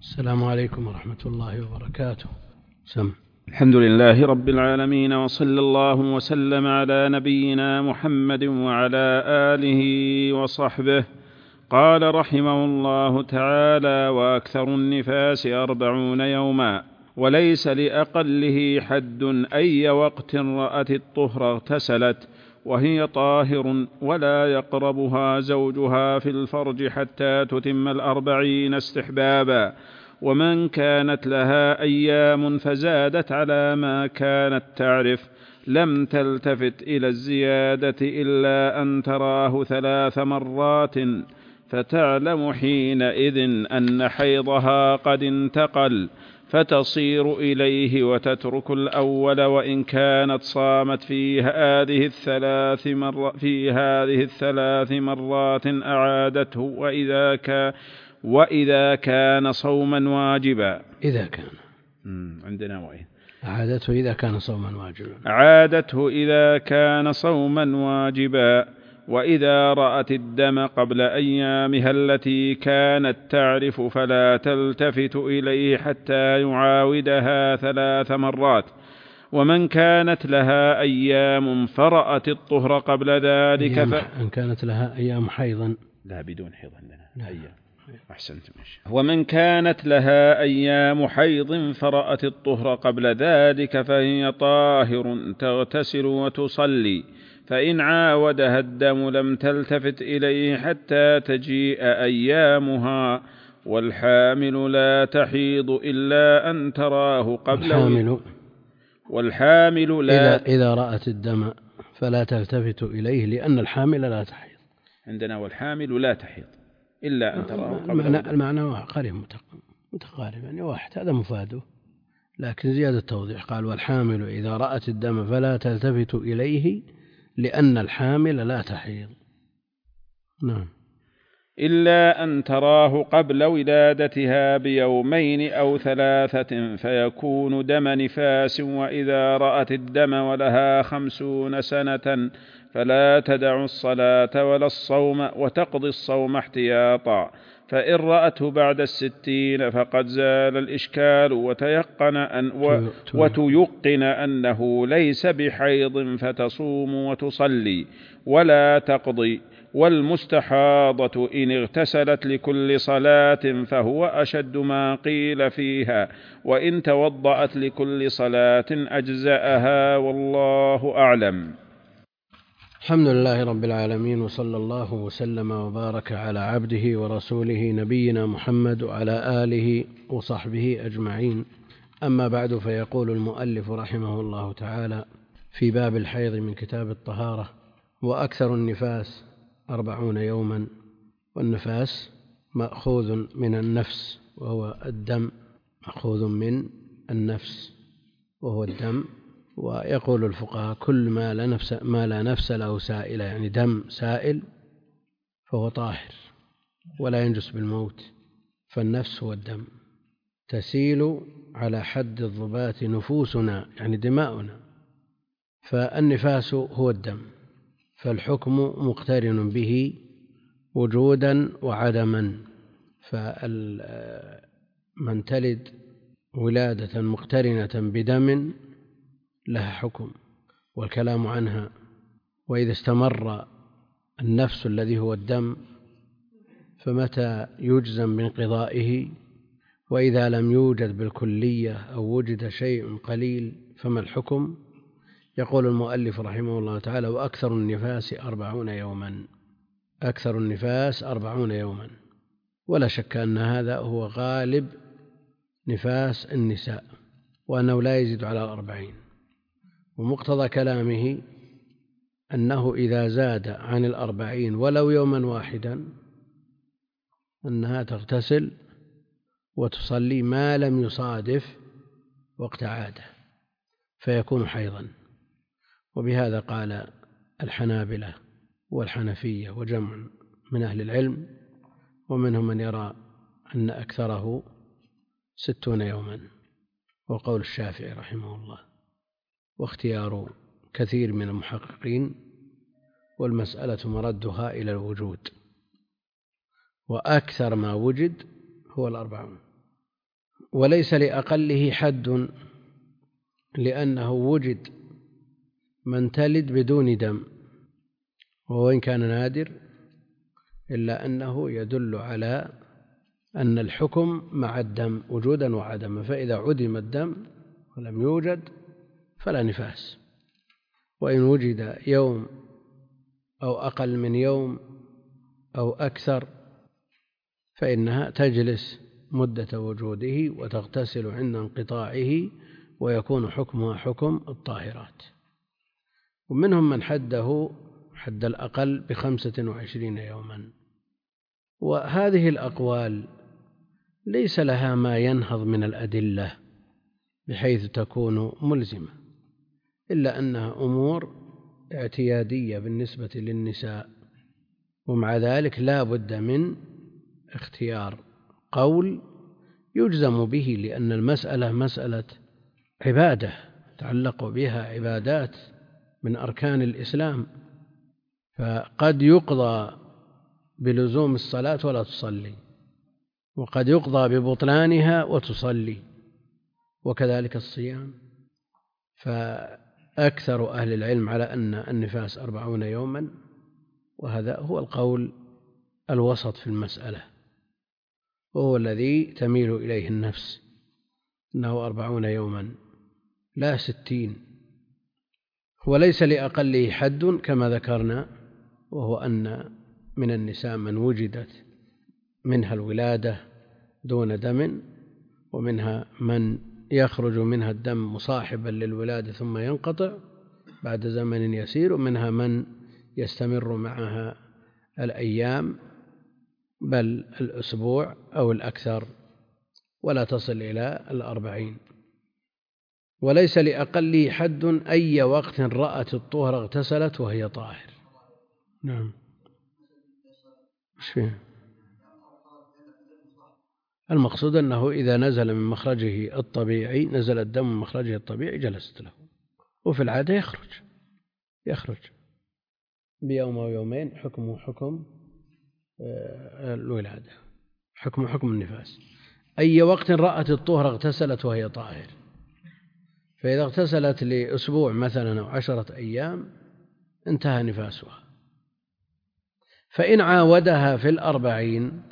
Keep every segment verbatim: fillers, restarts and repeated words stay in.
السلام عليكم ورحمة الله وبركاته. سم. الحمد لله رب العالمين، وصلى الله وسلم على نبينا محمد وعلى آله وصحبه. قال رحمه الله تعالى: وأكثر النفاس أربعون يوما، وليس لأقله حد، أي وقت رأت الطهر اغتسلت وهي طاهر، ولا يقربها زوجها في الفرج حتى تتم الأربعين استحبابا. ومن كانت لها أيام فزادت على ما كانت تعرف لم تلتفت إلى الزيادة إلا أن تراه ثلاث مرات، فتعلم حينئذ أن حيضها قد انتقل، فتصير إليه وتترك الأول، وإن كانت صامت في هذه الثلاث مر في هذه الثلاث مرات أعادته، وإذا كان وإذا كان صوما واجبا. إذا كان عندنا وإن أعادته إذا كان صوما واجبا عادته إذا كان صوما واجبا. وإذا رأت الدم قبل أيامها التي كانت تعرف فلا تلتفت إليه حتى يعاودها ثلاث مرات. ومن كانت لها أيام فرأت الطهر قبل ذلك أيام ف... إن كانت لها أيام حيضا، لا بدون حيض عندنا لا. أيام. أحسنتم. ومن كانت لها أيام حيض فرأت الطهر قبل ذلك فهي طاهر، تغتسل وتصلي، فإن عاودها الدم لم تلتفت إليه حتى تجيء أيامها. والحامل لا تحيض إلا أن تراه قبل الحامل والحامل لا إذا, إذا رأت الدم فلا تلتفت إليه، لأن الحامل لا تحيض عندنا. والحامل لا تحيض إلا أن تراه قبل المعنى, المعنى قريب متقارب، يعني واحد، هذا مفاده، لكن زيادة توضيح قال: والحامل إذا رأت الدم فلا تلتفت إليه لأن الحامل لا تحيض. نعم. إلا أن تراه قبل ولادتها بيومين أو ثلاثة فيكون دم نفاس. وإذا رأت الدم ولها خمسون سنة فلا تدع الصلاة ولا الصوم، وتقضي الصوم احتياطا. فإن رأته بعد الستين فقد زال الإشكال، وتيقن, أن و وتيقن أنه ليس بحيض، فتصوم وتصلي ولا تقضي. والمستحاضة إن اغتسلت لكل صلاة فهو أشد ما قيل فيها، وإن توضأت لكل صلاة أجزأها، والله أعلم. الحمد لله رب العالمين، وصلى الله وسلم وبارك على عبده ورسوله نبينا محمد وعلى آله وصحبه أجمعين. أما بعد، فيقول المؤلف رحمه الله تعالى في باب الحيض من كتاب الطهارة: وأكثر النفاس أربعون يوما. والنفاس مأخوذ من النفس وهو الدم، مأخوذ من النفس وهو الدم. ويقول الفقهاء: كل ما لا نفس, ما لا نفس له سائلة، يعني دم سائل فهو طاهر ولا ينجس بالموت. فالنفس هو الدم، تسيل على حد الضبات نفوسنا، يعني دماؤنا. فالنفاس هو الدم، فالحكم مقترن به وجودا وعدما. فمن تلد ولادة مقترنة بدم لها حكم والكلام عنها. وإذا استمر النفس الذي هو الدم فمتى يجزم بانقضائه، وإذا لم يوجد بالكلية أو وجد شيء قليل فما الحكم؟ يقول المؤلف رحمه الله تعالى: وأكثر النفاس أربعون يوما. أكثر النفاس أربعون يوما، ولا شك أن هذا هو غالب نفاس النساء، وأنه لا يزيد على الأربعين. ومقتضى كلامه أنه إذا زاد عن الأربعين ولو يوما واحدا أنها تغتسل وتصلي ما لم يصادف وقت عادة، فيكون حيضا. وبهذا قال الحنابلة والحنفية وجمع من أهل العلم، ومنهم من يرى أن أكثره ستون يوما، وقول الشافعي رحمه الله، واختيار كثير من المحققين، والمسألة مردها إلى الوجود، وأكثر ما وجد هو الأربعون. وليس لأقله حد، لأنه وجد من تلد بدون دم، وإن كان نادر إلا أنه يدل على أن الحكم مع الدم وجودا وعدما، فإذا عدم الدم ولم يوجد فلا نفاس، وإن وجد يوم أو أقل من يوم أو أكثر فإنها تجلس مدة وجوده وتغتسل عند انقطاعه، ويكون حكمها حكم الطاهرات. ومنهم من حده حد الأقل بخمسة وعشرين يوما. وهذه الأقوال ليس لها ما ينهض من الأدلة بحيث تكون ملزمة، إلا أنها أمور اعتيادية بالنسبة للنساء، ومع ذلك لا بد من اختيار قول يجزم به، لأن المسألة مسألة عبادة تعلق بها عبادات من أركان الإسلام، فقد يقضى بلزوم الصلاة ولا تصلي، وقد يقضى ببطلانها وتصلي، وكذلك الصيام. فأكثر أهل العلم على أن النفاس أربعون يوما، وهذا هو القول الوسط في المسألة، وهو الذي تميل إليه النفس، أنه أربعون يوما لا ستين. وليس لأقله حد كما ذكرنا، وهو أن من النساء من وجدت منها الولادة دون دم، ومنها من يخرج منها الدم مصاحبا للولادة ثم ينقطع بعد زمن يسير، ومنها من يستمر معها الأيام بل الأسبوع أو الأكثر ولا تصل إلى الأربعين. وليس لأقله حد أي وقت رأت الطهر اغتسلت وهي طاهر. نعم. المقصود أنه إذا نزل من مخرجه الطبيعي، نزل الدم من مخرجه الطبيعي جلست له، وفي العادة يخرج يخرج بيوم أو يومين، حكمه حكم الولادة، حكم حكم النفاس. أي وقت رأت الطهر اغتسلت وهي طاهر، فإذا اغتسلت لأسبوع مثلا أو عشرة أيام انتهى نفاسها. فإن عاودها في الأربعين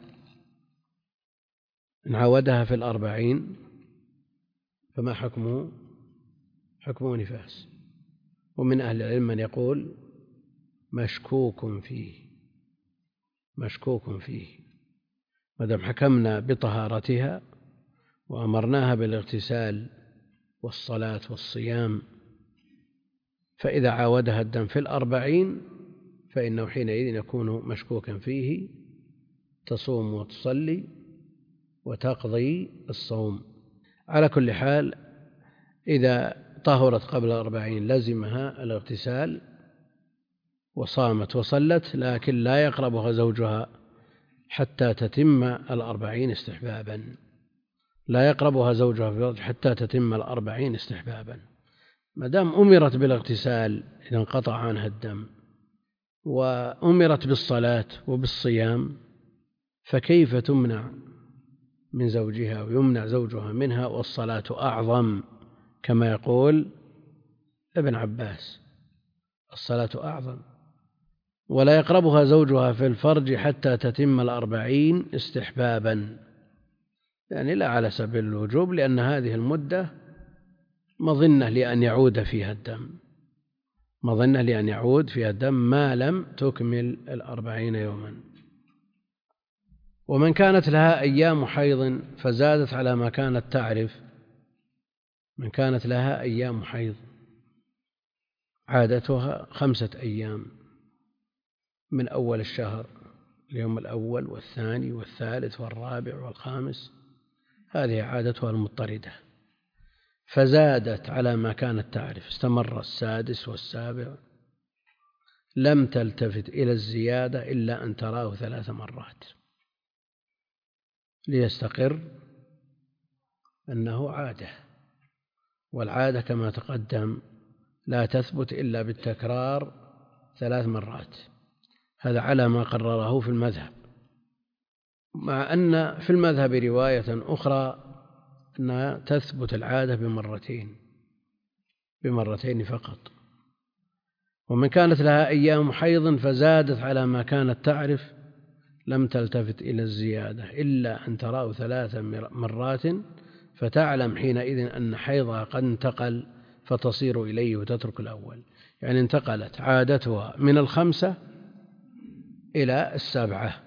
إن عاودها في الأربعين فما حكمه؟ حكمه نفاس. ومن أهل العلم من يقول مشكوك فيه مشكوك فيه ما دام حكمنا بطهارتها وأمرناها بالاغتسال والصلاة والصيام، فإذا عاودها الدم في الأربعين فإنه حينئذ يكون مشكوكا فيه، تصوم وتصلي وتقضي الصوم. على كل حال إذا طهرت قبل الأربعين لزمها الاغتسال وصامت وصلت، لكن لا يقربها زوجها حتى تتم الأربعين استحبابا لا يقربها زوجها حتى تتم الأربعين استحبابا. ما دام أمرت بالاغتسال إذا انقطع عنها الدم، وأمرت بالصلاة وبالصيام، فكيف تمنع من زوجها ويمنع زوجها منها؟ والصلاة أعظم كما يقول ابن عباس، الصلاة أعظم. ولا يقربها زوجها في الفرج حتى تتم الأربعين استحبابا، يعني لا على سبيل الوجوب، لأن هذه المدة مظنة لأن يعود فيها الدم مظنة لأن يعود فيها الدم ما لم تكمل الأربعين يوما. ومن كانت لها أيام حيض فزادت على ما كانت تعرف، من كانت لها أيام حيض عادتها خمسة أيام من أول الشهر، اليوم الأول والثاني والثالث والرابع والخامس، هذه عادتها المضطردة، فزادت على ما كانت تعرف، استمر السادس والسابع، لم تلتفت إلى الزيادة إلا أن تراه ثلاث مرات ليستقر أنه عادة. والعادة كما تقدم لا تثبت إلا بالتكرار ثلاث مرات، هذا على ما قرره في المذهب، مع أن في المذهب رواية أخرى أنها تثبت العادة بمرتين بمرتين فقط. ومن كانت لها أيام حيض فزادت على ما كانت تعرف لم تلتفت إلى الزيادة إلا أن تراه ثلاث مرات فتعلم حينئذ أن حيضها قد انتقل فتصير إليه وتترك الأول، يعني انتقلت عادتها من الخمسة إلى السبعة.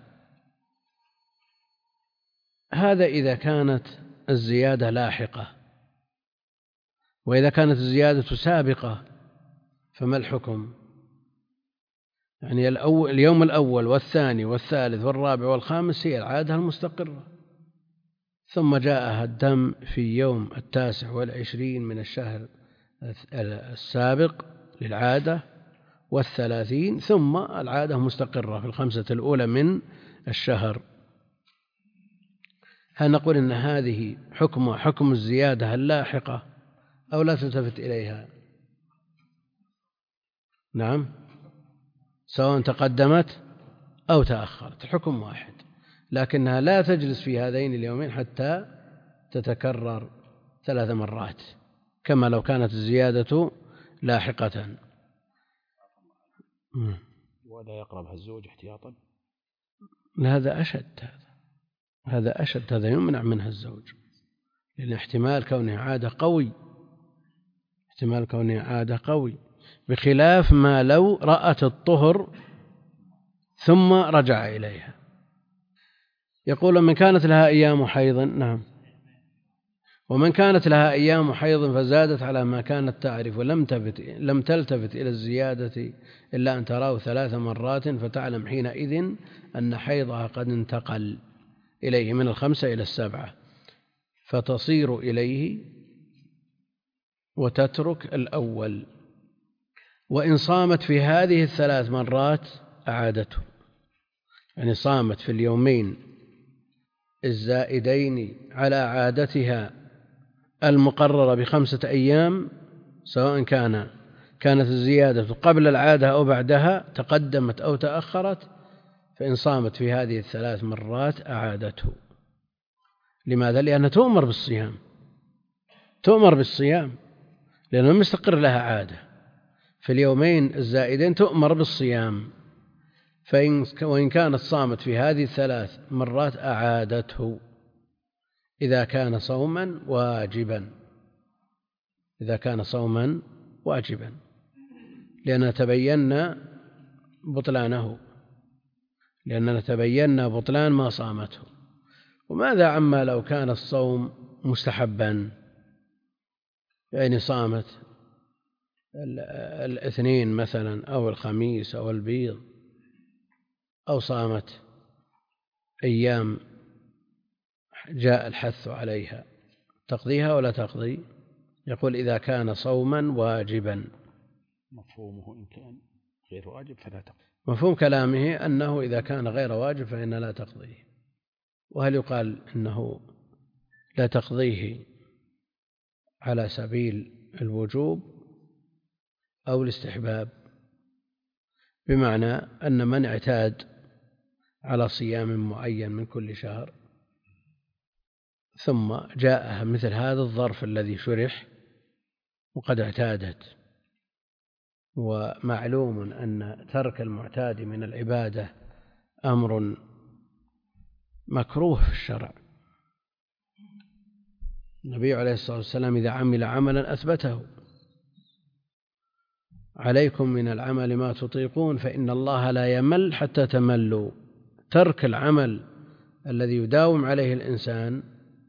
هذا إذا كانت الزيادة لاحقة. وإذا كانت الزيادة سابقة فما الحكم؟ يعني اليوم الأول والثاني والثالث والرابع والخامس هي العادة المستقرة، ثم جاءها الدم في يوم التاسع والعشرين من الشهر السابق للعادة والثلاثين، ثم العادة مستقرة في الخمسة الأولى من الشهر. هل نقول إن هذه حكم حكم الزيادة اللاحقة أو لا تلتفت إليها؟ نعم، سواء تقدمت أو تأخرت الحكم واحد، لكنها لا تجلس في هذين اليومين حتى تتكرر ثلاث مرات كما لو كانت الزيادة لاحقة. ولا يقربها الزوج احتياطا؟ هذا أشد، هذا هذا أشد، هذا يمنع منها الزوج، لأن احتمال كونه عادة قوي، احتمال كونه عادة قوي، بخلاف ما لو رأت الطهر ثم رجع إليها. يقول من كانت لها أيام حيض، نعم، ومن كانت لها أيام حيض فزادت على ما كانت تعرف ولم تلتفت لم تلتفت إلى الزيادة إلا أن تراه ثلاث مرات فتعلم حينئذ أن حيضها قد انتقل إليه من الخمسة إلى السبعة فتصير إليه وتترك الأول. وإن صامت في هذه الثلاث مرات أعادته، يعني صامت في اليومين الزائدين على عادتها المقررة بخمسة أيام، سواء كان كانت الزيادة قبل العادة أو بعدها، تقدمت أو تأخرت، فإن صامت في هذه الثلاث مرات أعادته. لماذا؟ لأنها تؤمر بالصيام، تؤمر بالصيام لأنه مستقر لها عادة في اليومين الزائدين، تؤمر بالصيام، فإن وإن كانت صامت في هذه الثلاث مرات أعادته إذا كان صوما واجبا، إذا كان صوما واجبا لأننا تبينا بطلانه، لأننا تبينا بطلان ما صامته. وماذا عما لو كان الصوم مستحبا، يعني صامت الاثنين مثلا أو الخميس أو البيض، أو صامت أيام جاء الحث عليها، تقضيها ولا تقضي؟ يقول إذا كان صوما واجبا. مفهومه إن كان غير واجب فلا تقضي. مفهوم كلامه أنه إذا كان غير واجب فإن لا تقضيه. وهل يقال إنه لا تقضيه على سبيل الوجوب أو الاستحباب؟ بمعنى أن من اعتاد على صيام معين من كل شهر ثم جاءها مثل هذا الظرف الذي شرح وقد اعتادت، ومعلوم أن ترك المعتاد من العبادة أمر مكروه في الشرع. النبي عليه الصلاة والسلام إذا عمل عملا أثبته: عليكم من العمل ما تطيقون فإن الله لا يمل حتى تملوا. ترك العمل الذي يداوم عليه الإنسان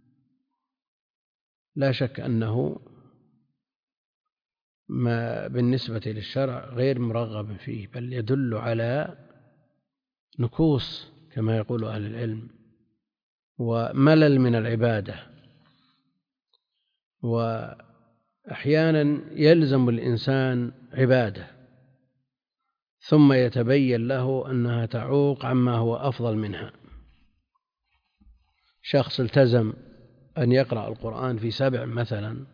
لا شك أنه ما بالنسبة للشرع غير مرغب فيه، بل يدل على نكوص كما يقول أهل العلم وملل من العبادة. وأحيانا يلزم الإنسان عبادة ثم يتبين له أنها تعوق عما هو أفضل منها. شخص التزم أن يقرأ القرآن في سبع مثلا،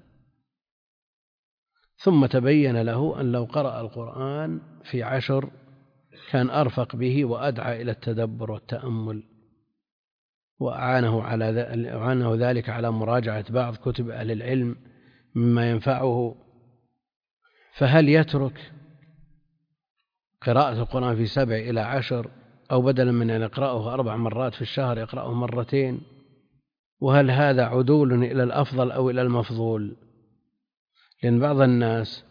ثم تبين له أن لو قرأ القرآن في عشر كان أرفق به وأدعى إلى التدبر والتأمل، وأعانه على أعانه ذلك على مراجعة بعض كتب أهل العلم مما ينفعه، فهل يترك قراءة القرآن في سبع إلى عشر، أو بدلا من أن يقرأه أربع مرات في الشهر يقرأه مرتين؟ وهل هذا عدول إلى الأفضل أو إلى المفضول؟ لأن بعض الناس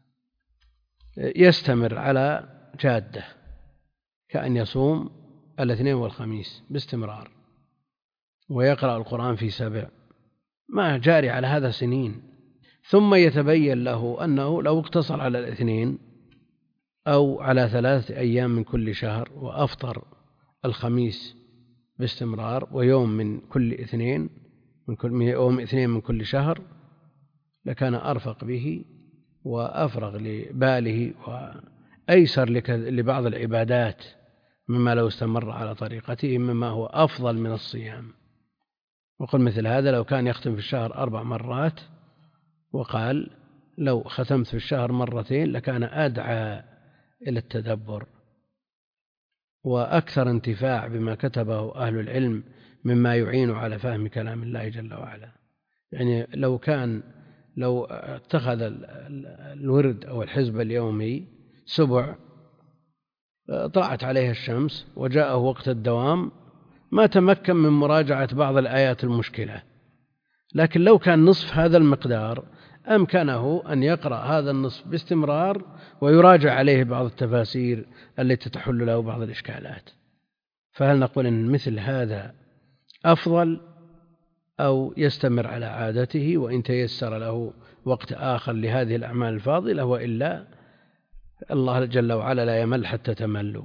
يستمر على جادة كأن يصوم الاثنين والخميس باستمرار ويقرأ القرآن في سبع، ما جاري على هذا سنين، ثم يتبين له أنه لو اقتصر على الاثنين أو على ثلاثة أيام من كل شهر وأفطر الخميس باستمرار ويوم من كل اثنين من كل يوم اثنين من كل شهر لكان أرفق به وأفرغ لباله وأيسر لبعض العبادات مما لو استمر على طريقته مما هو أفضل من الصيام. وقل مثل هذا لو كان يختم في الشهر أربع مرات وقال لو ختمت في الشهر مرتين لكان أدعى إلى التدبر وأكثر انتفاع بما كتبه أهل العلم مما يعين على فهم كلام الله جل وعلا. يعني لو كان لو اتخذ الورد أو الحزب اليومي سبع طلعت عليه الشمس وجاءه وقت الدوام ما تمكن من مراجعة بعض الآيات المشكلة، لكن لو كان نصف هذا المقدار أمكنه أن يقرأ هذا النصف باستمرار ويراجع عليه بعض التفاسير التي تحل له بعض الإشكالات. فهل نقول أن مثل هذا أفضل أو يستمر على عادته وإن تيسر له وقت آخر لهذه الأعمال الفاضلة، وإلا الله جل وعلا لا يمل حتى تملوا،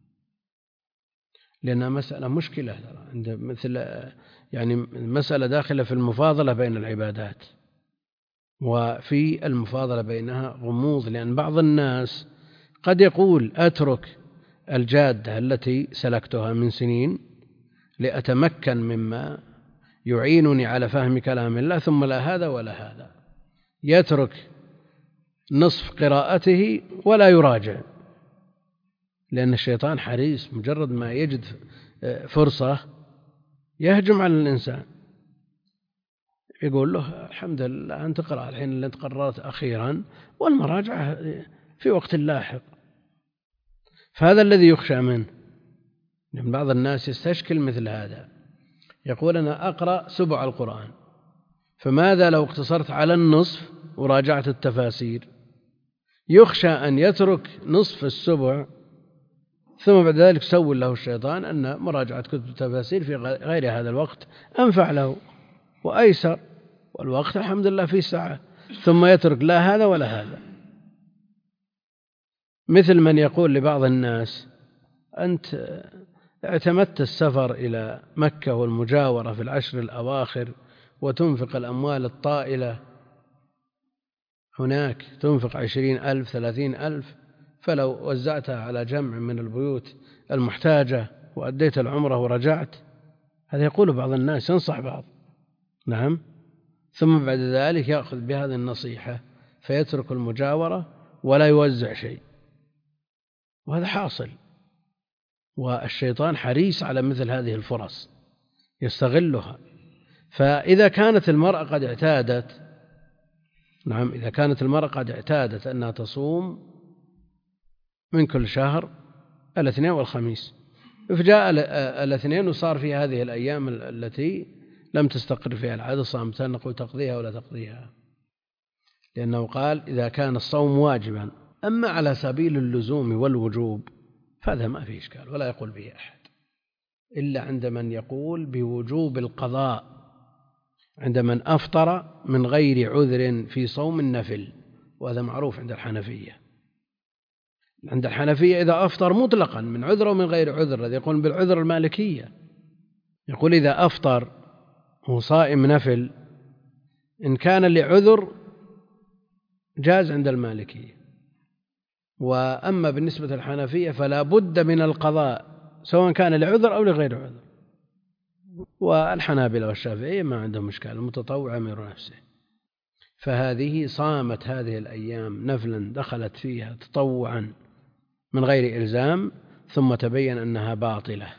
لأنها مسألة مشكلة عند مثل يعني مسألة داخلة في المفاضلة بين العبادات، وفي المفاضلة بينها غموض، لأن بعض الناس قد يقول أترك الجادة التي سلكتها من سنين لأتمكن مما يعينني على فهم كلام الله، ثم لا هذا ولا هذا، يترك نصف قراءته ولا يراجع، لأن الشيطان حريص مجرد ما يجد فرصة يهجم على الإنسان، يقول له الحمد لله أنت تقرأ الحين اللي أنت قررت أخيرا والمراجعة في وقت لاحق. فهذا الذي يخشى منه، لأن بعض الناس يستشكل مثل هذا، يقول أنا أقرأ سبع القرآن، فماذا لو اقتصرت على النصف وراجعت التفاسير؟ يخشى أن يترك نصف السبع ثم بعد ذلك سول له الشيطان أن مراجعة كتب التفاسير في غير هذا الوقت أنفع له وأيسر، والوقت الحمد لله في ساعة، ثم يترك لا هذا ولا هذا. مثل من يقول لبعض الناس أنت اعتمدت السفر إلى مكة والمجاورة في العشر الأواخر وتنفق الأموال الطائلة هناك، تنفق عشرين ألف ثلاثين ألف، فلو وزعتها على جمع من البيوت المحتاجة وأديت العمرة ورجعت. هذا يقول بعض الناس، ينصح بعض، نعم، ثم بعد ذلك يأخذ بهذه النصيحة فيترك المجاورة ولا يوزع شيء، وهذا حاصل. والشيطان حريص على مثل هذه الفرص يستغلها. فإذا كانت المرأة قد اعتادت نعم إذا كانت المرأة قد اعتادت أنها تصوم من كل شهر الاثنين والخميس، فجاء الاثنين وصار في هذه الأيام التي لم تستقر فيها العادة صامتها، نقول تقضيها ولا تقضيها، لأنه قال إذا كان الصوم واجبا. أما على سبيل اللزوم والوجوب فهذا ما فيه إشكال ولا يقول به أحد، إلا عند من يقول بوجوب القضاء، عند من أفطر من غير عذر في صوم النفل، وهذا معروف عند الحنفية. عند الحنفية إذا أفطر مطلقا من عذر ومن غير عذر، الذي يقول بالعذر المالكية يقول إذا أفطر هو صائم نفل إن كان لعذر جاز عند المالكية، وأما بالنسبة للحنفية فلا بد من القضاء سواء كان لعذر أو لغير عذر. والحنابلة والشافعية ما عندهم مشكلة، المتطوع أمير نفسه. فهذه صامت هذه الأيام نفلا دخلت فيها تطوعا من غير إلزام، ثم تبين أنها باطلة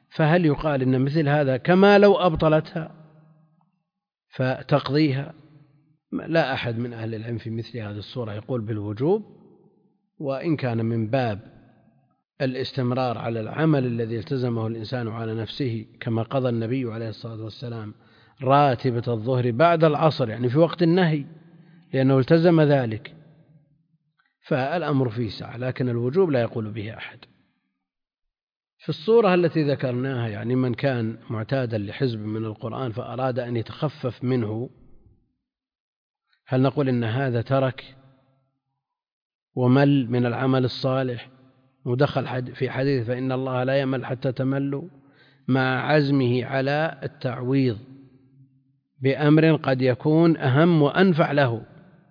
فهل يقال إن مثل هذا كما لو أبطلتها فتقضيها؟ لا أحد من أهل العلم في مثل هذه الصورة يقول بالوجوب، وإن كان من باب الاستمرار على العمل الذي التزمه الإنسان على نفسه، كما قضى النبي عليه الصلاة والسلام راتبة الظهر بعد العصر، يعني في وقت النهي، لأنه التزم ذلك، فالأمر فيه سعة، لكن الوجوب لا يقول به أحد. في الصورة التي ذكرناها، يعني من كان معتادا لحزب من القرآن فأراد أن يتخفف منه، هل نقول إن هذا ترك ومل من العمل الصالح ودخل في حديث فإن الله لا يمل حتى تملوا، مع عزمه على التعويض بأمر قد يكون أهم وأنفع له؟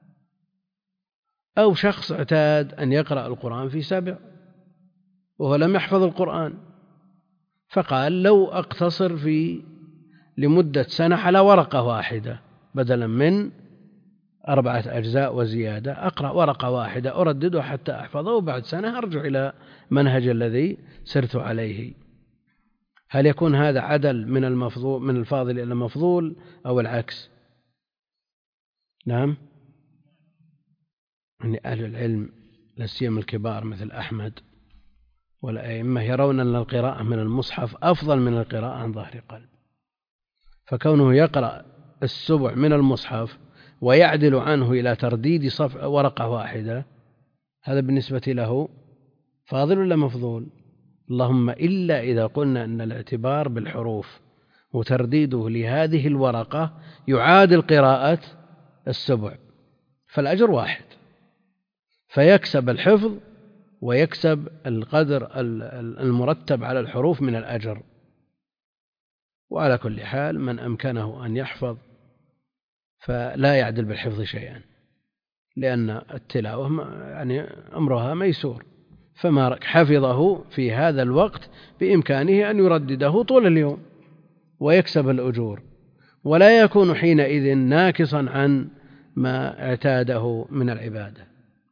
أو شخص اعتاد أن يقرأ القرآن في سبع وهو لم يحفظ القرآن، فقال لو أقتصر في لمدة سنة على ورقة واحدة بدلا من أربعة أجزاء وزيادة، أقرأ ورقة واحدة أردده حتى أحفظه، وبعد سنة أرجع إلى منهج الذي سرت عليه. هل يكون هذا عدل من المفضول من الفاضل إلى المفضول أو العكس؟ نعم، يعني أهل العلم لا سيما الكبار مثل أحمد والأئمة يرون أن القراءة من المصحف أفضل من القراءة عن ظهر قلب، فكونه يقرأ السبع من المصحف ويعدل عنه إلى ترديد صفحة ورقة واحدة، هذا بالنسبة له فاضل ولا مفضول؟ اللهم إلا إذا قلنا أن الاعتبار بالحروف وترديده لهذه الورقة يعادل قراءة السبع، فالأجر واحد، فيكسب الحفظ ويكسب القدر المرتب على الحروف من الأجر. وعلى كل حال من أمكنه أن يحفظ فلا يعدل بالحفظ شيئا، لأن التلاوة يعني أمرها ميسور، فما حفظه في هذا الوقت بإمكانه أن يردده طول اليوم ويكسب الأجور، ولا يكون حينئذ ناكصا عن ما اعتاده من العبادة.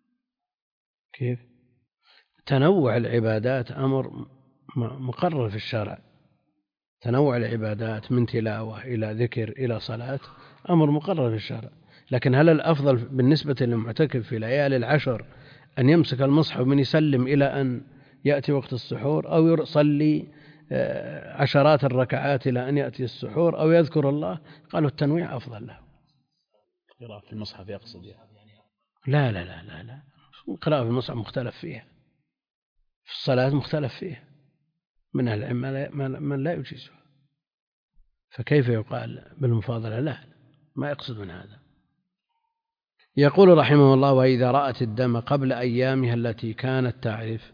كيف؟ تنوع العبادات أمر مقرر في الشرع، تنوع العبادات من تلاوة إلى ذكر إلى صلاة أمر مقرر في الشرع، لكن هل الأفضل بالنسبة للمعتكف في ليالي العشر أن يمسك المصحف من يسلم إلى أن يأتي وقت السحور، أو يصلي عشرات الركعات إلى أن يأتي السحور، أو يذكر الله؟ قالوا التنويع أفضل له. قراءة في المصحف يقصد يعني. لا لا لا لا لا قراءة في المصحف مختلف فيها، في الصلاة مختلف فيها، من أهل العلم من لا يجيزها، فكيف يقال بالمفاضلة؟ لا، ما يقصد من هذا. يقول رحمه الله: وإذا رأت الدم قبل أيامها التي كانت تعرف.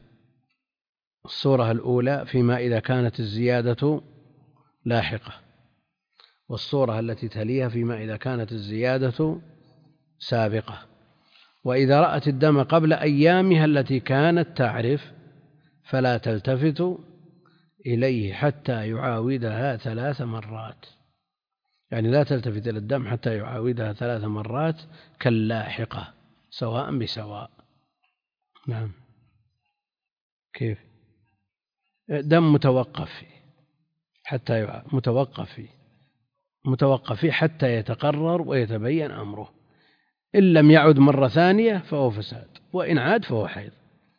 الصورة الأولى فيما إذا كانت الزيادة لاحقة، والصورة التي تليها فيما إذا كانت الزيادة سابقة. وإذا رأت الدم قبل أيامها التي كانت تعرف فلا تلتفت إليه حتى يعاودها ثلاث مرات، يعني لا تلتفت إلى الدم حتى يعاودها ثلاث مرات كاللاحقة سواء بسواء. نعم. كيف؟ دم متوقف فيه حتى يعاد، متوقف فيه متوقف فيه حتى يتقرر ويتبين أمره، إن لم يعد مرة ثانية فهو فساد، وإن عاد فهو حيض.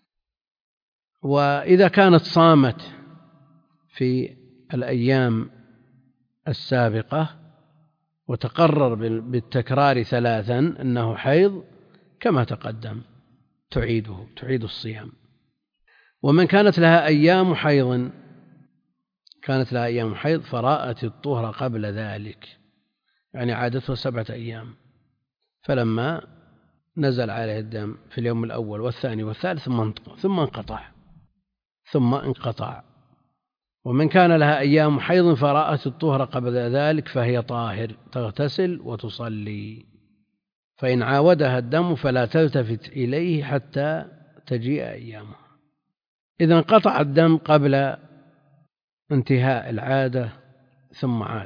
وإذا كانت صامت في الأيام السابقة وتقرر بالتكرار ثلاثا أنه حيض كما تقدم تعيده تعيد الصيام. ومن كانت لها أيام حيض كانت لها أيام حيض فرأت الطهر قبل ذلك، يعني عادته سبعة أيام، فلما نزل عليه الدم في اليوم الأول والثاني والثالث ثم انقطع ثم انقطع ومن كان لها أيام حيض فرأت الطهر قبل ذلك فهي طاهر، تغتسل وتصلي، فإن عاودها الدم فلا تلتفت إليه حتى تجيء أيامه. إذا انقطع الدم قبل انتهاء العادة ثم عاد،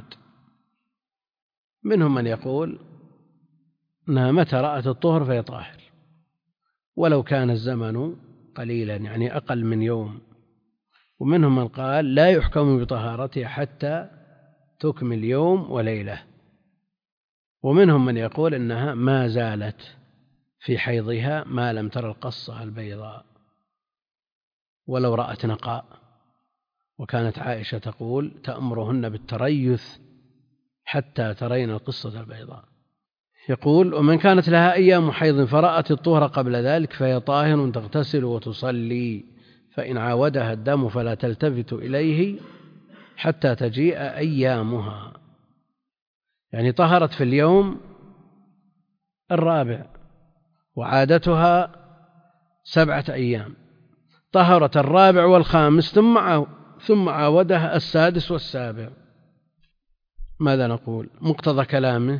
منهم من يقول أنها متى رأت الطهر فهي طاهر، ولو كان الزمن قليلا يعني أقل من يوم، ومنهم من قال لا يحكم بطهارتها حتى تكمل يوم وليلة، ومنهم من يقول إنها ما زالت في حيضها ما لم تر القصة البيضاء ولو رأت نقاء. وكانت عائشة تقول تأمرهن بالتريث حتى ترين القصة البيضاء. يقول ومن كانت لها أيام حيض فرأت الطهر قبل ذلك فهي طاهر تغتسل وتصلي، فإن عاودها الدم فلا تلتفت إليه حتى تجيء أيامها. يعني طهرت في اليوم الرابع وعادتها سبعة أيام، طهرت الرابع والخامس ثم ثم عاودها السادس والسابع، ماذا نقول؟ مقتضى كلامه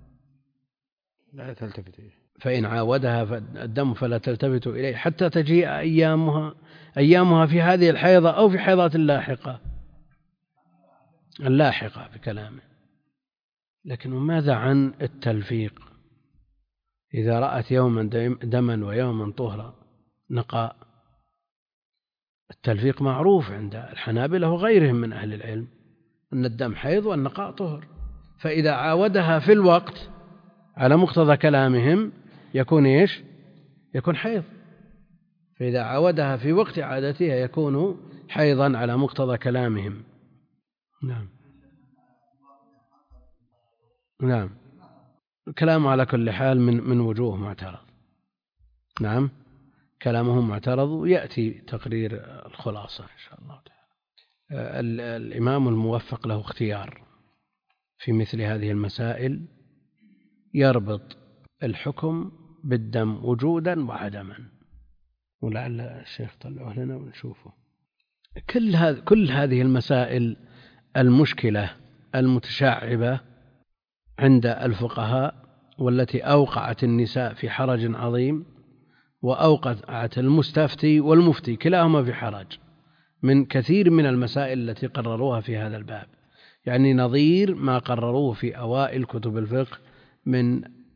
لا تلتفت إليه. فإن عاودها الدم فلا تلتفت إليه حتى تجيء أيامها، أيامها في هذه الحيضة أو في حيضات اللاحقة اللاحقة بكلامه. لكن ماذا عن التلفيق؟ إذا رأت يوما دما ويوما طهرا نقاء، التلفيق معروف عند الحنابلة وغيرهم من أهل العلم أن الدم حيض والنقاء طهر، فإذا عاودها في الوقت على مقتضى كلامهم يكون إيش؟ يكون حيض. فإذا عاودها في وقت عادتها يكون حيضا على مقتضى كلامهم. نعم نعم كلامه على كل حال من من وجوه معترض. نعم كلامه معترض ويأتي تقرير الخلاصة إن شاء الله تعالى. الإمام الموفق له اختيار في مثل هذه المسائل، يربط الحكم بالدم وجودا وعدما، ولعل الشيخ طلعه لنا ونشوفه. كل هذه كل هذه المسائل المشكلة المتشعبة عند الفقهاء والتي أوقعت النساء في حرج عظيم، وأوقعت المستفتي والمفتي كلاهما في حرج من كثير من المسائل التي قرروها في هذا الباب، يعني نظير ما قرروه في أوائل كتب الفقه من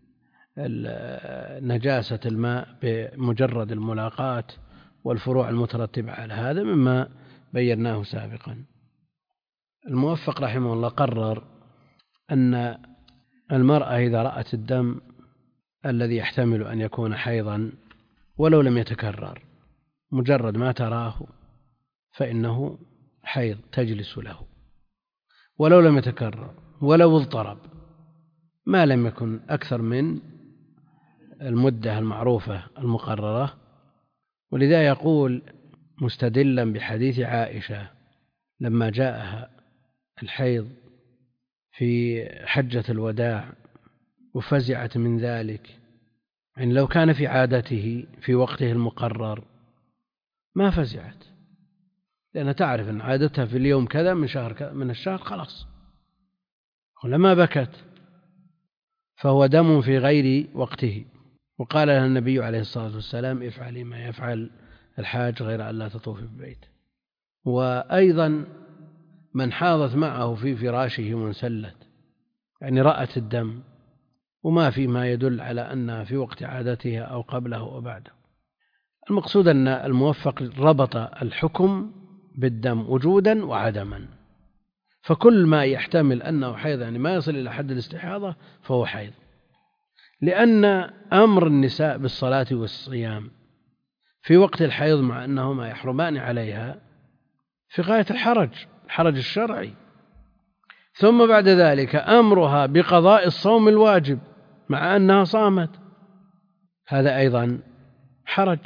نجاسة الماء بمجرد الملاقاة والفروع المترتبة على هذا مما بيناه سابقا. الموفق رحمه الله قرر أن المرأة إذا رأت الدم الذي يحتمل أن يكون حيضا ولو لم يتكرر، مجرد ما تراه فإنه حيض تجلس له ولو لم يتكرر ولو اضطرب، ما لم يكن أكثر من المدة المعروفة المقررة. ولذا يقول مستدلا بحديث عائشة لما جاءها الحيض في حجة الوداع وفزعت من ذلك، يعني لو كان في عادته في وقته المقرر ما فزعت، لأنها تعرف أن عادتها في اليوم كذا من شهر كذا من الشهر خلاص، ولما بكت فهو دم في غير وقته. وقال لها النبي عليه الصلاة والسلام افعلي ما يفعل الحاج غير أن لا تطوفي بالبيت. وأيضا من حاضت معه في فراشه وانسلت، يعني رأت الدم وما في ما يدل على أنها في وقت عادتها أو قبله أو بعده. المقصود أن الموفق ربط الحكم بالدم وجودا وعدما، فكل ما يحتمل أنه حيض يعني ما يصل إلى حد الاستحاضة فهو حيض، لأن أمر النساء بالصلاة والصيام في وقت الحيض مع أنهما يحرمان عليها في غاية الحرج الحرج الشرعي، ثم بعد ذلك أمرها بقضاء الصوم الواجب مع أنها صامت، هذا أيضا حرج.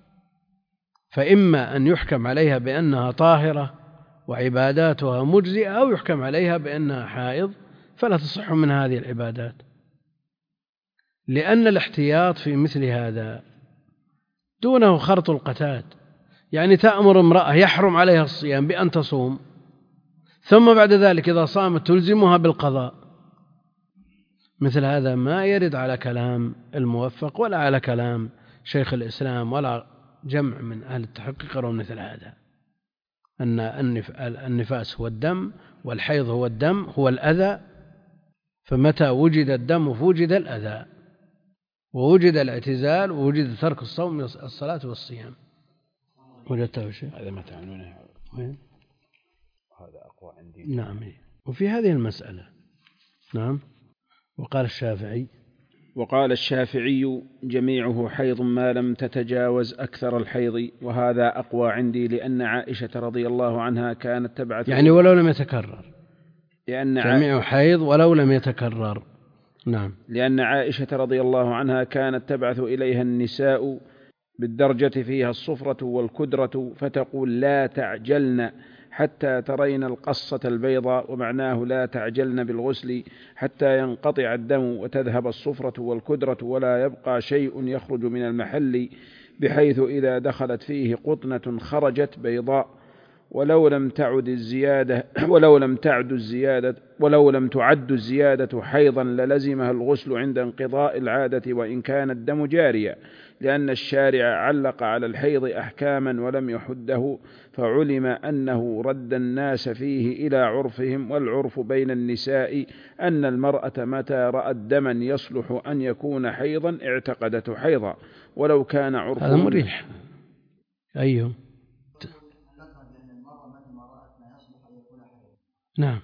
فإما أن يحكم عليها بأنها طاهرة وعباداتها مجزئة، أو يحكم عليها بأنها حائض فلا تصح من هذه العبادات، لأن الاحتياط في مثل هذا دونه خرط القتاد. يعني تأمر امرأة يحرم عليها الصيام بأن تصوم، ثم بعد ذلك إذا صامت تلزمها بالقضاء، مثل هذا ما يرد على كلام الموفق ولا على كلام شيخ الإسلام ولا جمع من أهل التحقيق يرون مثل هذا، أن النفاس هو الدم والحيض هو الدم هو الأذى، فمتى وجد الدم فوجد الأذى ووجد الاعتزال ووجد ترك الصوم الصلاة والصيام. وجدته شيء هذا ما تعملونه وين؟ هذا أقوى عندي. نعم. وفي هذه المسألة نعم. وقال الشافعي وقال الشافعي جميعه حيض ما لم تتجاوز أكثر الحيض، وهذا أقوى عندي لأن عائشة رضي الله عنها كانت تبعث يعني ولو لم يتكرر، لأن جميع حيض ولو لم يتكرر. نعم. لأن عائشة رضي الله عنها كانت تبعث إليها النساء بالدرجة فيها الصفرة والكدرة فتقول لا تعجلن حتى ترين القصة البيضاء، ومعناه لا تعجلن بالغسل حتى ينقطع الدم وتذهب الصفرة والكدرة ولا يبقى شيء يخرج من المحل، بحيث إذا دخلت فيه قطنة خرجت بيضاء، ولو لم تعد الزيادة ولو لم تعد الزيادة ولو لم تعد الزيادة حيضا للزمها الغسل عند انقضاء العادة وإن كان الدم جاريا، لأن الشارع علق على الحيض أحكاما ولم يحده، فعلم أنه رد الناس فيه إلى عرفهم، والعرف بين النساء أن المرأة متى رأت دما يصلح أن يكون حيضا اعتقدته حيضا، ولو كان عرفه. هذا مريح. أيوه. نعم.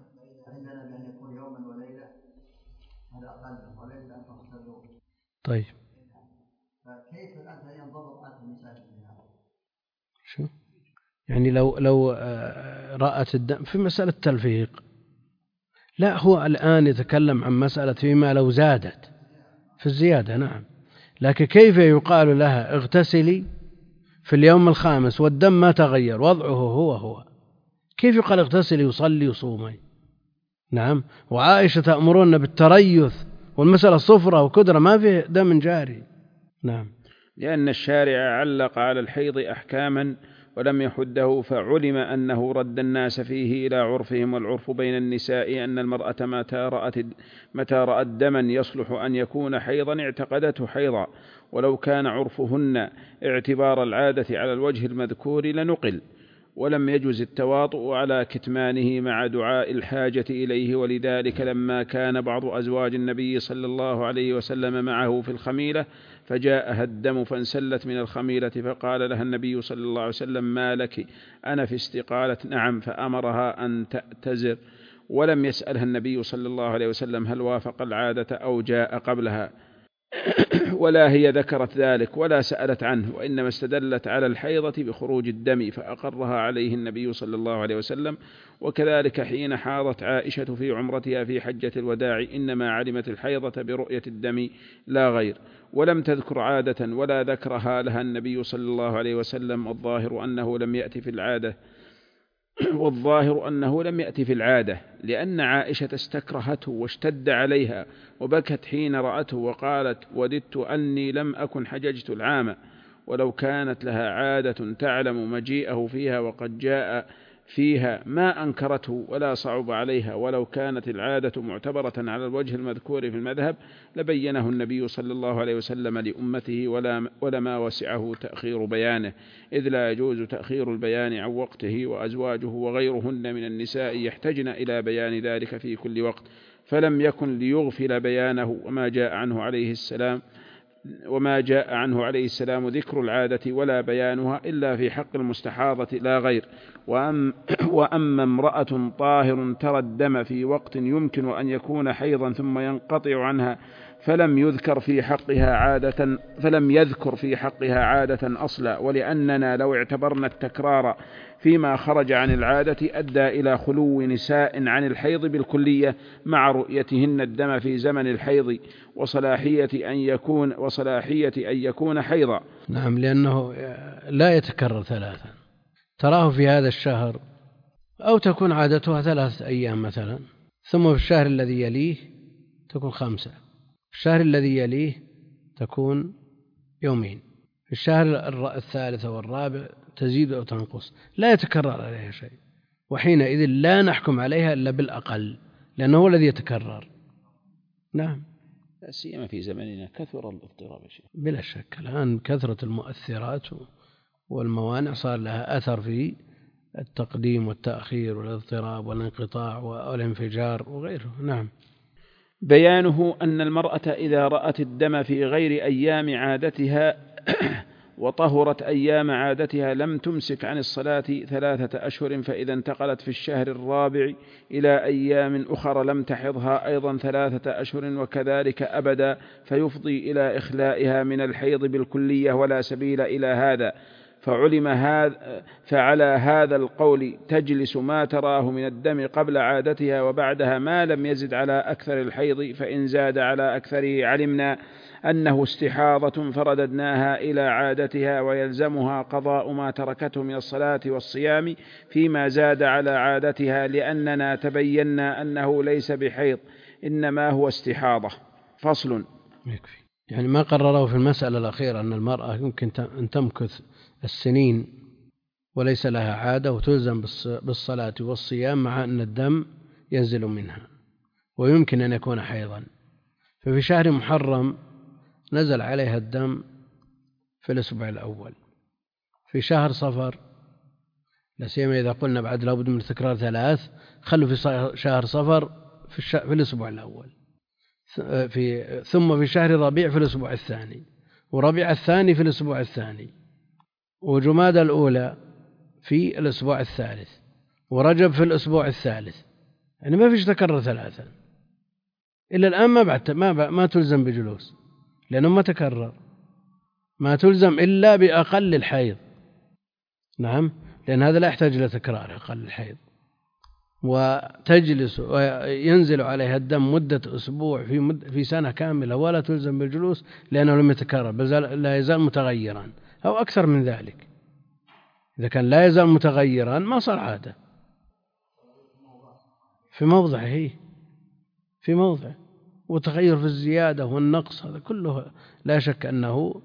طيب فكيف الآن ينضبط عادة النساء بهذا؟ شو يعني لو لو رأت الدم في مسألة تلفيق؟ لا، هو الآن يتكلم عن مسألة فيما لو زادت في الزيادة. نعم. لكن كيف يقال لها اغتسلي في اليوم الخامس والدم ما تغير وضعه هو هو؟ كيف يقال اغتسلي وصلي وصومي؟ نعم. وعائشة تأمرون بالتريث والمسألة صفرة وكدرة ما فيه دم جاري. نعم. لأن الشارع علق على الحيض أحكاما ولم يحده، فعلم أنه رد الناس فيه إلى عرفهم، والعرف بين النساء أن المرأة متى رأت متى رأت دما يصلح أن يكون حيضا اعتقدته حيضا، ولو كان عرفهن اعتبار العادة على الوجه المذكور لنقل، ولم يجز التواطؤ على كتمانه مع دعاء الحاجة إليه. ولذلك لما كان بعض أزواج النبي صلى الله عليه وسلم معه في الخميلة فجاءها الدم فانسلت من الخميلة، فقال لها النبي صلى الله عليه وسلم ما لك أنا في استقالة؟ نعم، فأمرها أن تأتزر، ولم يسألها النبي صلى الله عليه وسلم هل وافق العادة أو جاء قبلها، ولا هي ذكرت ذلك ولا سألت عنه، وإنما استدلت على الحيضة بخروج الدم فأقرها عليه النبي صلى الله عليه وسلم. وكذلك حين حاضت عائشة في عمرتها في حجة الوداع إنما علمت الحيضة برؤية الدم لا غير، ولم تذكر عادة ولا ذكرها لها النبي صلى الله عليه وسلم، والظاهر أنه لم يأتي في العادة والظاهر أنه لم يأتي في العادة لأن عائشة استكرهته واشتد عليها وبكت حين رأته وقالت وددت أني لم أكن حججت العام، ولو كانت لها عادة تعلم مجيئه فيها وقد جاء فيها ما أنكرته ولا صعب عليها، ولو كانت العادة معتبرة على الوجه المذكور في المذهب لبينه النبي صلى الله عليه وسلم لأمته ولا ولما وسعه تأخير بيانه، إذ لا يجوز تأخير البيان عن وقته، وأزواجه وغيرهن من النساء يحتجن إلى بيان ذلك في كل وقت، فلم يكن ليغفل بيانه وما جاء عنه عليه السلام وما جاء عنه عليه السلام ذكر العادة ولا بيانها إلا في حق المستحاضة لا غير. وأم وأما امرأة طاهر ترى الدم في وقت يمكن أن يكون حيضا ثم ينقطع عنها فلم يذكر في حقها عادة فلم يذكر في حقها عادة أصلا، ولأننا لو اعتبرنا التكرار فيما خرج عن العادة أدى إلى خلو نساء عن الحيض بالكلية مع رؤيتهن الدم في زمن الحيض وصلاحية أن يكون وصلاحية أن يكون حيضا. نعم، لأنه لا يتكرر ثلاثا، تراه في هذا الشهر أو تكون عادتها ثلاثة أيام مثلا، ثم في الشهر الذي يليه تكون خمسة، في الشهر الذي يليه تكون يومين، في الشهر الثالث والرابع تزيد أو تنقص، لا يتكرر عليها شيء، وحينئذ لا نحكم عليها إلا بالأقل لأنه هو الذي يتكرر. نعم، لا سيما في زمننا كثر الاضطراب بلا شك. الآن كثرة المؤثرات والموانع صار لها أثر في التقديم والتأخير والاضطراب والانقطاع والانفجار وغيره. نعم. بيانه أن المرأة إذا رأت الدم في غير أيام عادتها وطهرت أيام عادتها لم تمسك عن الصلاة ثلاثة أشهر، فإذا انتقلت في الشهر الرابع إلى أيام أخرى لم تحضها أيضا ثلاثة أشهر وكذلك أبدا، فيفضي إلى إخلائها من الحيض بالكلية ولا سبيل إلى هذا. فعلم هذا فعلى هذا القول تجلس ما تراه من الدم قبل عادتها وبعدها ما لم يزد على أكثر الحيض، فإن زاد على أكثره علمنا أنه استحاضة فرددناها إلى عادتها، ويلزمها قضاء ما تركته من الصلاة والصيام فيما زاد على عادتها، لأننا تبينا أنه ليس بحيض إنما هو استحاضة. فصل. يكفي. يعني ما قرروا في المسألة الأخيرة أن المرأة يمكن أن تمكث السنين وليس لها عادة وتلزم بالصلاة والصيام مع أن الدم ينزل منها ويمكن أن يكون حيضا. ففي شهر محرم نزل عليها الدم في الأسبوع الأول، في شهر صفر لا سيما إذا قلنا بعد لابد من تكرار ثلاث، خلوا في شهر صفر في, الش... في الأسبوع الأول، في ثم في شهر ربيع في الأسبوع الثاني، وربيع الثاني في الأسبوع الثاني، وجمادى الأولى في الأسبوع الثالث، ورجب في الأسبوع الثالث. يعني ما فيش تكرر ثلاثة. إلا الآن ما بعد ما, بعد ما تلزم بجلوس لأنه ما تكرر، ما تلزم إلا بأقل الحيض. نعم، لأن هذا لا يحتاج إلى تكرار أقل الحيض، وتجلس وينزل عليها الدم مدة أسبوع في, مد في سنة كاملة ولا تلزم بالجلوس لأنه لم يتكرر، بل لا يزال متغيرا أو أكثر من ذلك. إذا كان لا يزال متغيرا ما صار عادة في موضعه، في موضع، وتغير في الزيادة والنقص هذا كله لا شك أنه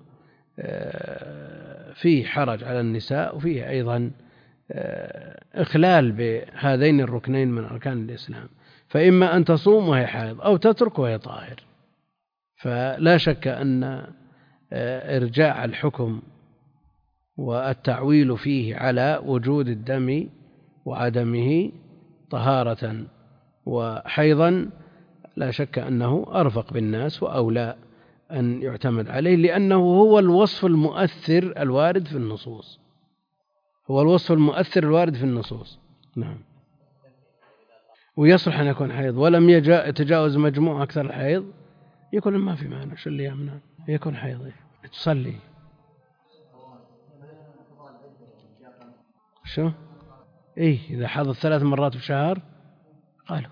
فيه حرج على النساء، وفيه أيضا إخلال بهذين الركنين من أركان الإسلام. فإما أن تصوم وهي حائض أو تترك وهي طاهر. فلا شك أن إرجاع الحكم والتعويل فيه على وجود الدم وعدمه طهارة وحيضا لا شك أنه أرفق بالناس وأولى أن يعتمد عليه، لأنه هو الوصف المؤثر الوارد في النصوص، هو الوصف المؤثر الوارد في النصوص. نعم. ويصلح أن يكون حيض ولم يتجاوز مجموع أكثر الحيض، يكون ما في معنى شو اللي يمنع يكون حيض تصلي. شو إيه إذا حاضت ثلاث مرات في شهر قالوا.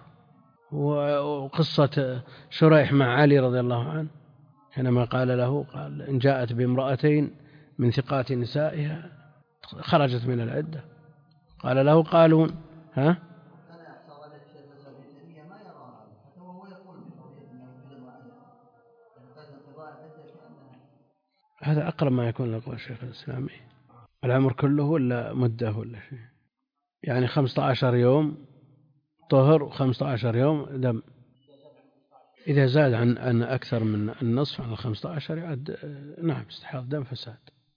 وقصة شريح مع علي رضي الله عنه حينما قال له قال إن جاءت بامرأتين من ثقات نسائها خرجت من العدة، قال له قالون ها هذا أقرب ما يكون لقول الشيخ الإسلامي. العمر كله ولا مدة ولا شيء؟ يعني خمسة عشر يوم طهر وخمسة عشر يوم دم. إذا زاد عن أن أكثر من النصف عن الخمسة عشر يعد نعم استحاضة دم فساد.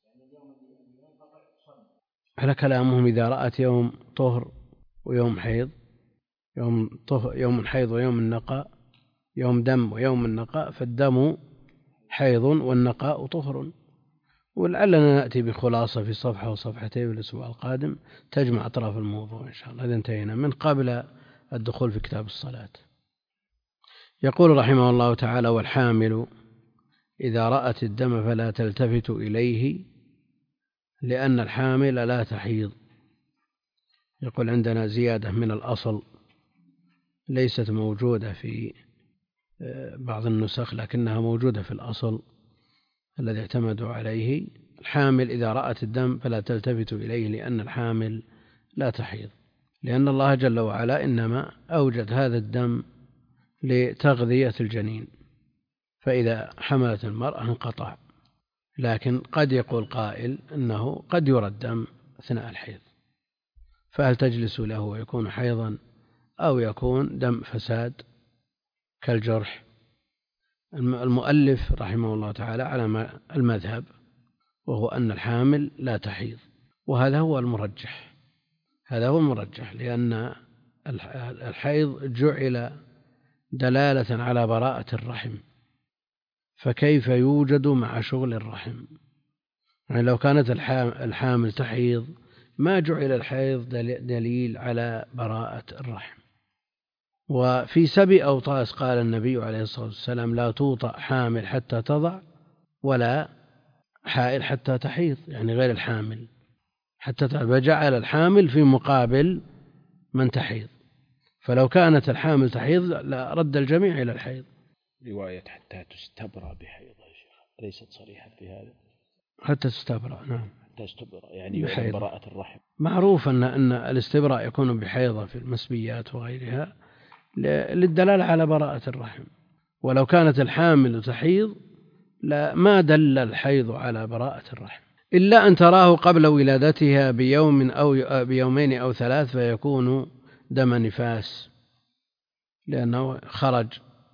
على كلامهم إذا رأت يوم طهر ويوم حيض، يوم طهر يوم حيض ويوم النقاء، يوم دم ويوم النقاء، فالدم حيض والنقاء طهر. ولعلنا نأتي بخلاصة في صفحة وصفحتين في الأسبوع القادم تجمع أطراف الموضوع إن شاء الله إذا انتهينا من قبل الدخول في كتاب الصلاة. يقول رحمه الله تعالى: والحامل إذا رأت الدم فلا تلتفت إليه لأن الحامل لا تحيض. يقول عندنا زيادة من الأصل ليست موجودة في بعض النسخ لكنها موجودة في الأصل الذي اعتمدوا عليه: الحامل إذا رأت الدم فلا تلتفت إليه لأن الحامل لا تحيض، لأن الله جل وعلا إنما أوجد هذا الدم لتغذية الجنين، فإذا حملت المرأة انقطع. لكن قد يقول قائل أنه قد يرى الدم أثناء الحيض، فهل تجلس له ويكون حيضا أو يكون دم فساد كالجرح؟ المؤلف رحمه الله تعالى على المذهب وهو أن الحامل لا تحيض، وهذا هو المرجح، هذا هو المرجح لأن الحيض جعل دلالة على براءة الرحم، فكيف يوجد مع شغل الرحم؟ يعني لو كانت الحامل تحيض ما جعل الحيض دليل على براءة الرحم. وفي سبي أوطاس قال النبي عليه الصلاة والسلام: لا توطأ حامل حتى تضع، ولا حائل حتى تحيض، يعني غير الحامل حتى تضع، فجعل الحامل في مقابل من تحيض. فلو كانت الحامل تحيض رد الجميع إلى الحيض. رواية حتى تستبرأ بحيض يا شيخ ليست صريحة بهذا. حتى تستبرأ، نعم، حتى تستبرأ يعني يعلم براءة الرحم. معروف أن أن الاستبراء يكون بحيضة في المسبيات وغيرها للدلالة على براءة الرحم. ولو كانت الحامل تحيض لا ما دل الحيض على براءة الرحم، إلا أن تراه قبل ولادتها بيوم أو بيومين أو ثلاث فيكون دم نفاس، لأنه خرج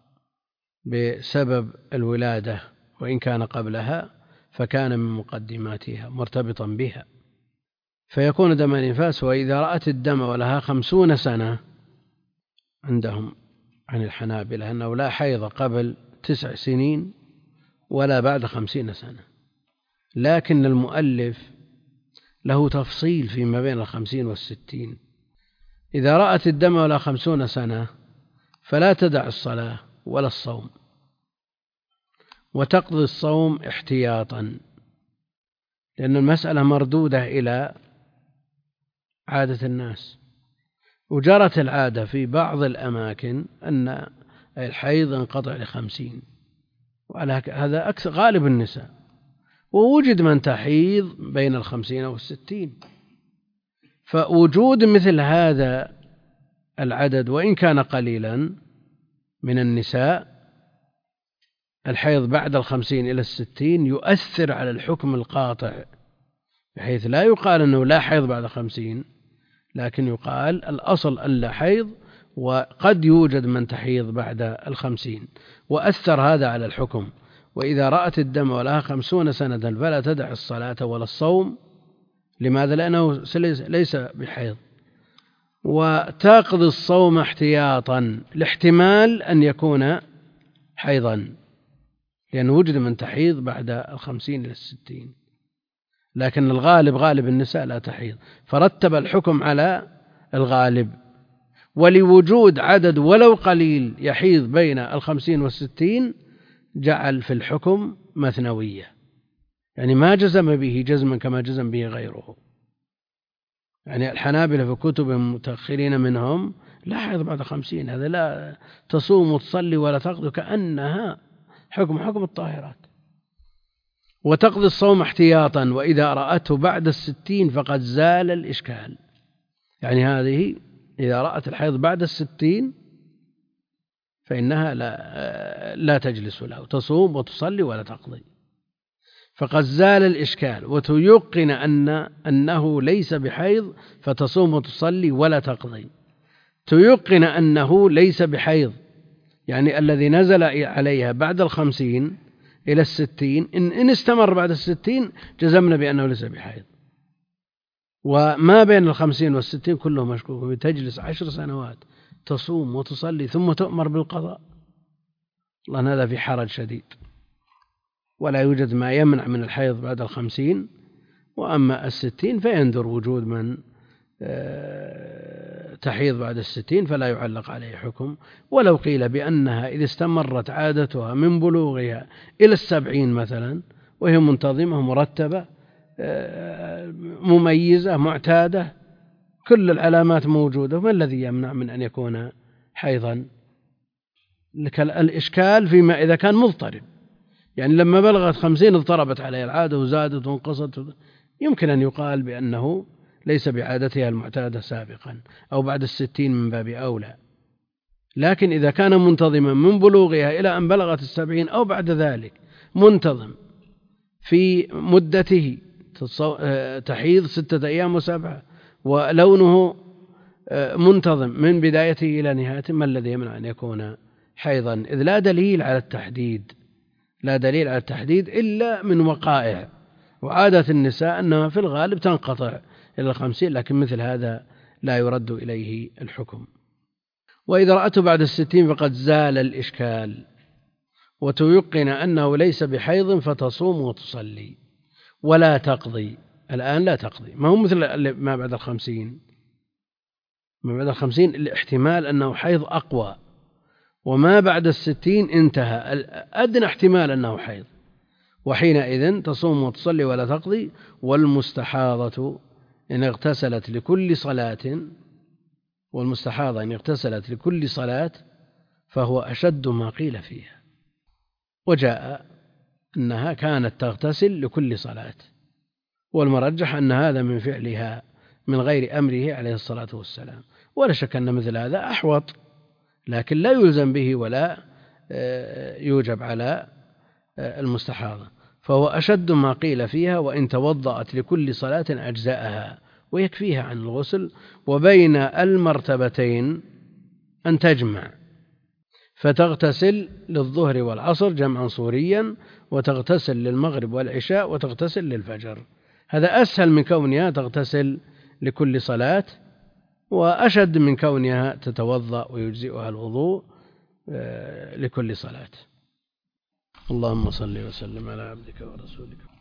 بسبب الولادة، وإن كان قبلها فكان من مقدماتها مرتبطا بها، فيكون دم نفاس. وإذا رأت الدم ولها خمسون سنة عندهم عن الحنابلة أنه لا حيض قبل تسع سنين ولا بعد خمسين سنة، لكن المؤلف له تفصيل فيما بين الخمسين والستين. إذا رأت الدم ولا خمسون سنة فلا تدع الصلاة ولا الصوم، وتقضي الصوم احتياطا، لأن المسألة مردودة إلى عادة الناس. وجرت العادة في بعض الأماكن أن الحيض انقطع لخمسين، وعلى هذا أكثر غالب النساء، ووجد من تحيض بين الخمسين والستين. فوجود مثل هذا العدد وإن كان قليلا من النساء الحيض بعد الخمسين إلى الستين يؤثر على الحكم القاطع، بحيث لا يقال أنه لا حيض بعد خمسين، لكن يقال الأصل أن لا حيض، وقد يوجد من تحيض بعد الخمسين، وأثر هذا على الحكم. وإذا رأت الدم ولها خمسون سنة فلا تدع الصلاة ولا الصوم. لماذا؟ لأنه ليس بحيض. وتقضي الصوم احتياطا لاحتمال أن يكون حيضا، لأن وجد من تحيض بعد الخمسين إلى الستين، لكن الغالب غالب النساء لا تحيض، فرتب الحكم على الغالب. ولوجود عدد ولو قليل يحيض بين الخمسين والستين جعل في الحكم مثنوية، يعني ما جزم به جزما كما جزم به غيره. يعني الحنابلة في كتبهم متأخرين منهم لا حيض بعد خمسين، هذا لا تصوم وتصلي ولا تقضي، كأنها حكم حكم الطاهرات. وتقضي الصوم احتياطا، وإذا رأته بعد الستين فقد زال الإشكال. يعني هذه إذا رأت الحيض بعد الستين فإنها لا, لا تجلس له، تصوم وتصلي ولا تقضي، فقد زال الإشكال. وتيقن أن أنه ليس بحيض فتصوم وتصلي ولا تقضي. تيقن أنه ليس بحيض، يعني الذي نزل عليها بعد الخمسين إلى الستين إن, إن استمر بعد الستين جزمنا بأنه ليس بحيض. وما بين الخمسين والستين كله مشكوك، تجلس عشر سنوات تصوم وتصلي ثم تؤمر بالقضاء، الله هذا في حرج شديد. ولا يوجد ما يمنع من الحيض بعد الخمسين، وأما الستين فيندر وجود من تحيض بعد الستين فلا يعلق عليه حكم. ولو قيل بأنها إذا استمرت عادتها من بلوغها إلى السبعين مثلا وهي منتظمة مرتبة مميزة معتادة كل العلامات موجودة، ما الذي يمنع من أن يكون حيضا؟ الإشكال فيما إذا كان مضطرب، يعني لما بلغت خمسين اضطربت عليه العادة وزادت وانقصت، يمكن أن يقال بأنه ليس بعادتها المعتادة سابقا، أو بعد الستين من باب أولى. لكن إذا كان منتظما من بلوغها إلى أن بلغت السبعين أو بعد ذلك منتظم في مدته تحيض ستة أيام وسبعة ولونه منتظم من بدايته إلى نهايته، ما الذي يمنع أن يكون حيضا؟ إذ لا دليل على التحديد، لا دليل على التحديد إلا من وقائع. وعادة النساء أنها في الغالب تنقطع إلى الخمسين، لكن مثل هذا لا يرد إليه الحكم. وإذا رأته بعد الستين فقد زال الإشكال، وتيقن أنه ليس بحيض فتصوم وتصلي. ولا تقضي. الآن لا تقضي، ما هو مثل ما بعد الخمسين. ما بعد الخمسين الاحتمال أنه حيض أقوى، وما بعد الستين انتهى أدنى احتمال أنه حيض، وحينئذ تصوم وتصلي ولا تقضي. والمستحاضة إن اغتسلت لكل صلاة والمستحاضة إن اغتسلت لكل صلاة فهو أشد ما قيل فيها. وجاء أنها كانت تغتسل لكل صلاة، والمرجح أن هذا من فعلها من غير أمره عليه الصلاة والسلام، ولا شك أن مثل هذا أحوط، لكن لا يلزم به ولا يوجب على المستحاضة، فهو أشد ما قيل فيها. وإن توضأت لكل صلاة أجزاءها ويكفيها عن الغسل. وبين المرتبتين أن تجمع، فتغتسل للظهر والعصر جمعا صوريا، وتغتسل للمغرب والعشاء، وتغتسل للفجر. هذا أسهل من كونها تغتسل لكل صلاة، وأشد من كونها تتوضأ ويجزئها الوضوء لكل صلاة. اللهم صل وسلم على عبدك ورسولك.